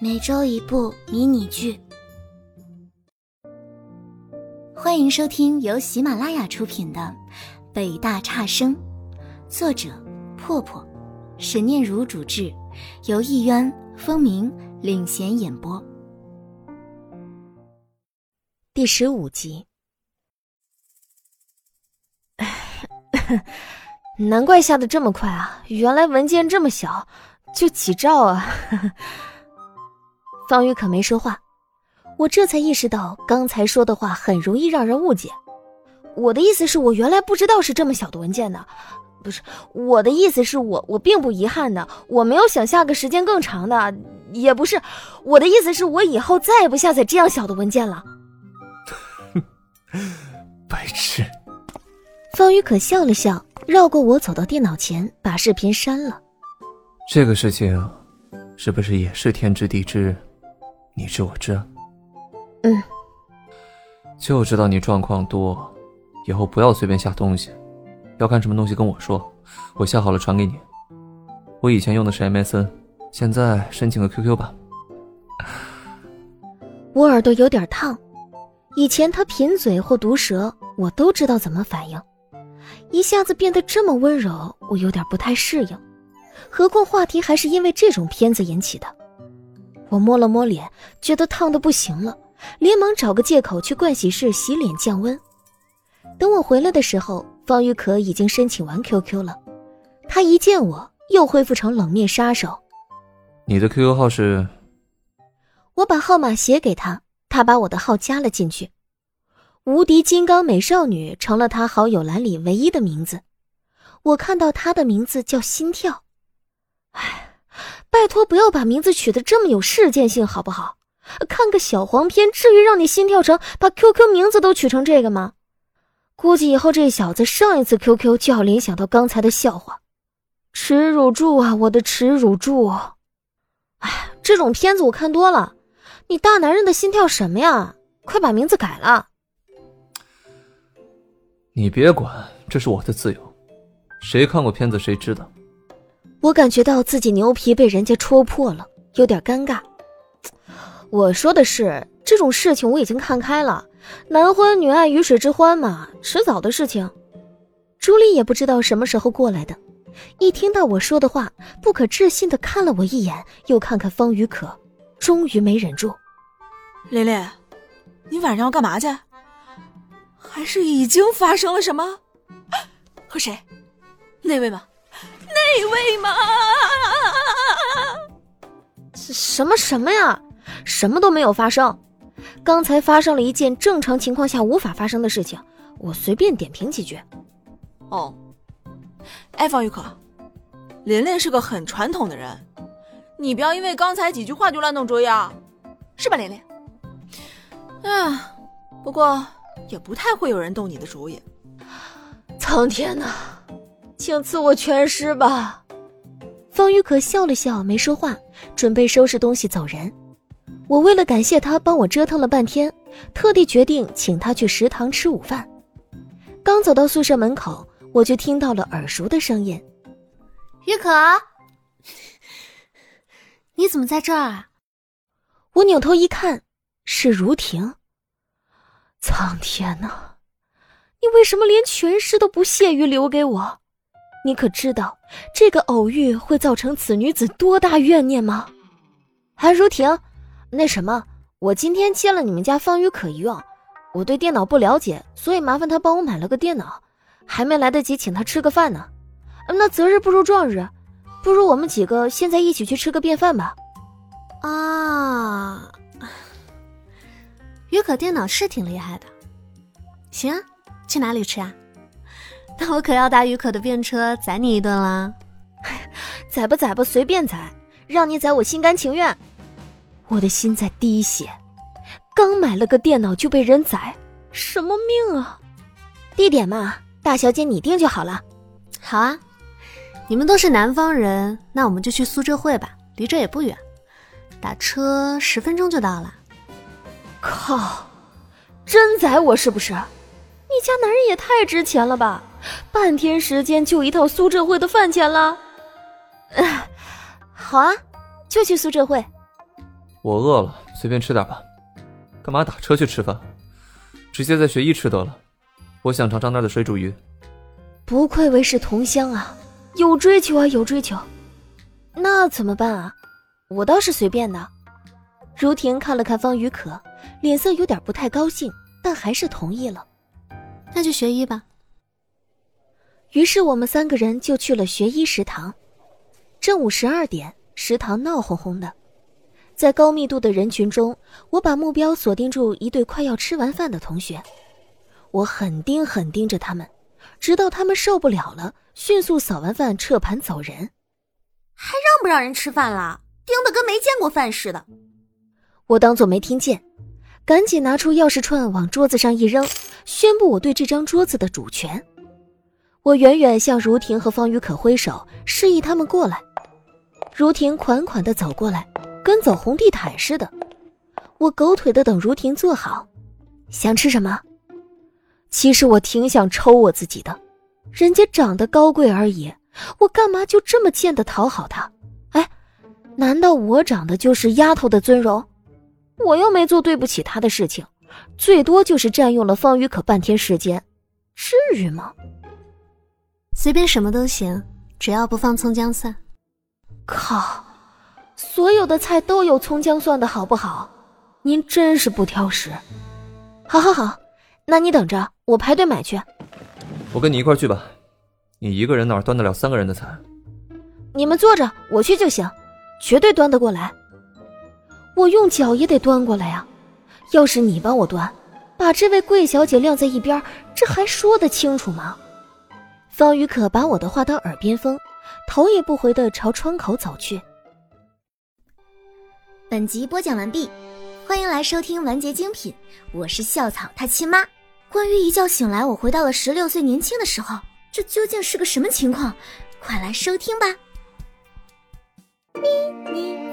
每周一部迷你剧。欢迎收听由喜马拉雅出品的《北大差生》，作者破破，沈念如主制，由艺渊、风鸣领衔演播。第15集。 难怪下得这么快啊，原来文件这么小，就几兆啊。方宇可没说话，我这才意识到刚才说的话很容易让人误解。我的意思是我原来不知道是这么小的文件的，不是，我的意思是我并不遗憾的，我没有想下个时间更长的，也不是，我的意思是我以后再也不下载这样小的文件了。 白痴。 方宇可笑了笑，绕过我走到电脑前，把视频删了。 这个事情是不是也是天知地知，你知我知？就知道你状况多，以后不要随便下东西，要看什么东西跟我说，我下好了传给你。我以前用的是 MSN， 现在申请个 QQ 吧。 我耳朵有点烫，以前他贫嘴或毒舌我都知道怎么反应，一下子变得这么温柔，我有点不太适应，何况话题还是因为这种片子引起的。我摸了摸脸，觉得烫得不行了，连忙找个借口去盥洗室洗脸降温。等我回来的时候，方玉可已经申请完 QQ 了，他一见我又恢复成冷面杀手。 你的 QQ 号是？ 我把号码写给他，他把我的号加了进去。无敌金刚美少女成了他好友栏里唯一的名字。我看到他的名字叫心跳。拜托不要把名字取得这么有事件性好不好？看个小黄片至于让你心跳成把 QQ 名字都取成这个吗？估计以后这小子上一次 QQ 就要联想到刚才的笑话。耻辱柱啊，我的耻辱柱。这种片子我看多了，你大男人的心跳什么呀？快把名字改了。 你别管，这是我的自由，谁看过片子谁知道。 我感觉到自己牛皮被人家戳破了，有点尴尬。我说的是，这种事情我已经看开了，男欢女爱鱼水之欢嘛，迟早的事情。朱莉也不知道什么时候过来的，一听到我说的话，不可置信地看了我一眼，又看看方宇可，终于没忍住。 琳琳，你晚上要干嘛去？还是已经发生了什么？和谁？那位吗？那位吗？ 什么呀？什么都没有发生。刚才发生了一件正常情况下无法发生的事情，我随便点评几句。 哦，方玉可，琳琳是个很传统的人，你不要因为刚才几句话就乱动主意啊，是吧，琳琳？不过也不太会有人动你的主意。 苍天哪，请赐我全尸吧。方玉可笑了笑，没说话，准备收拾东西走人。我为了感谢他帮我折腾了半天，特地决定请他去食堂吃午饭。刚走到宿舍门口，我就听到了耳熟的声音。 玉可，你怎么在这儿啊？ 我扭头一看，是如婷。苍天哪，你为什么连全尸都不屑于留给我？你可知道这个偶遇会造成此女子多大怨念吗？如婷，那什么，我今天接了你们家方宇可一用，我对电脑不了解，所以麻烦他帮我买了个电脑，还没来得及请他吃个饭呢。那择日不如撞日，不如我们几个现在一起去吃个便饭吧。 啊，于可电脑是挺厉害的。行啊，去哪里吃啊？那我可要搭于可的便车载你一顿啦。 载吧载吧，随便载，让你载我心甘情愿。我的心在滴血，刚买了个电脑就被人宰，什么命啊！地点嘛，大小姐你定就好了。 好啊，你们都是南方人，那我们就去苏浙汇吧，离这也不远，打车10分钟就到了。 靠，真宰我是不是？你家男人也太值钱了吧，半天时间就一套苏浙汇的饭钱了。好啊，就去苏浙汇。 我饿了，随便吃点吧。干嘛打车去吃饭？直接在学医吃得了。我想尝尝那儿的水煮鱼。 不愧为是同乡啊，有追求啊，有追求。那怎么办啊？我倒是随便的。如婷看了看方雨可，脸色有点不太高兴，但还是同意了。 那就学医吧。 于是我们3个人就去了学医食堂。正午12点，食堂闹哄哄的。在高密度的人群中，我把目标锁定住一对快要吃完饭的同学。我狠盯着他们，直到他们受不了了，迅速扫完饭撤盘走人。 还让不让人吃饭啦？盯得跟没见过饭似的。 我当作没听见，赶紧拿出钥匙串往桌子上一扔，宣布我对这张桌子的主权。我远远向如婷和方雨可挥手，示意他们过来。如婷款款地走过来，跟走红地毯似的。我狗腿地等如婷坐好。想吃什么？其实我挺想抽我自己的，人家长得高贵而已，我干嘛就这么贱地讨好他？哎，难道我长得就是丫头的尊荣？我又没做对不起他的事情，最多就是占用了方雨可半天时间，至于吗？ 随便什么都行，只要不放葱姜蒜。 靠，所有的菜都有葱姜蒜的好不好？您真是不挑食。好，那你等着，我排队买去。 我跟你一块去吧，你一个人哪端得了3个人的菜？ 你们坐着，我去就行，绝对端得过来。我用脚也得端过来呀，要是你帮我端，把这位贵小姐晾在一边，这还说得清楚吗？方雨可把我的话当耳边风，头也不回地朝窗口走去。 本集播讲完毕，欢迎来收听完结精品，我是校草他亲妈。关于一觉醒来我回到了16岁年轻的时候，这究竟是个什么情况？快来收听吧。咪咪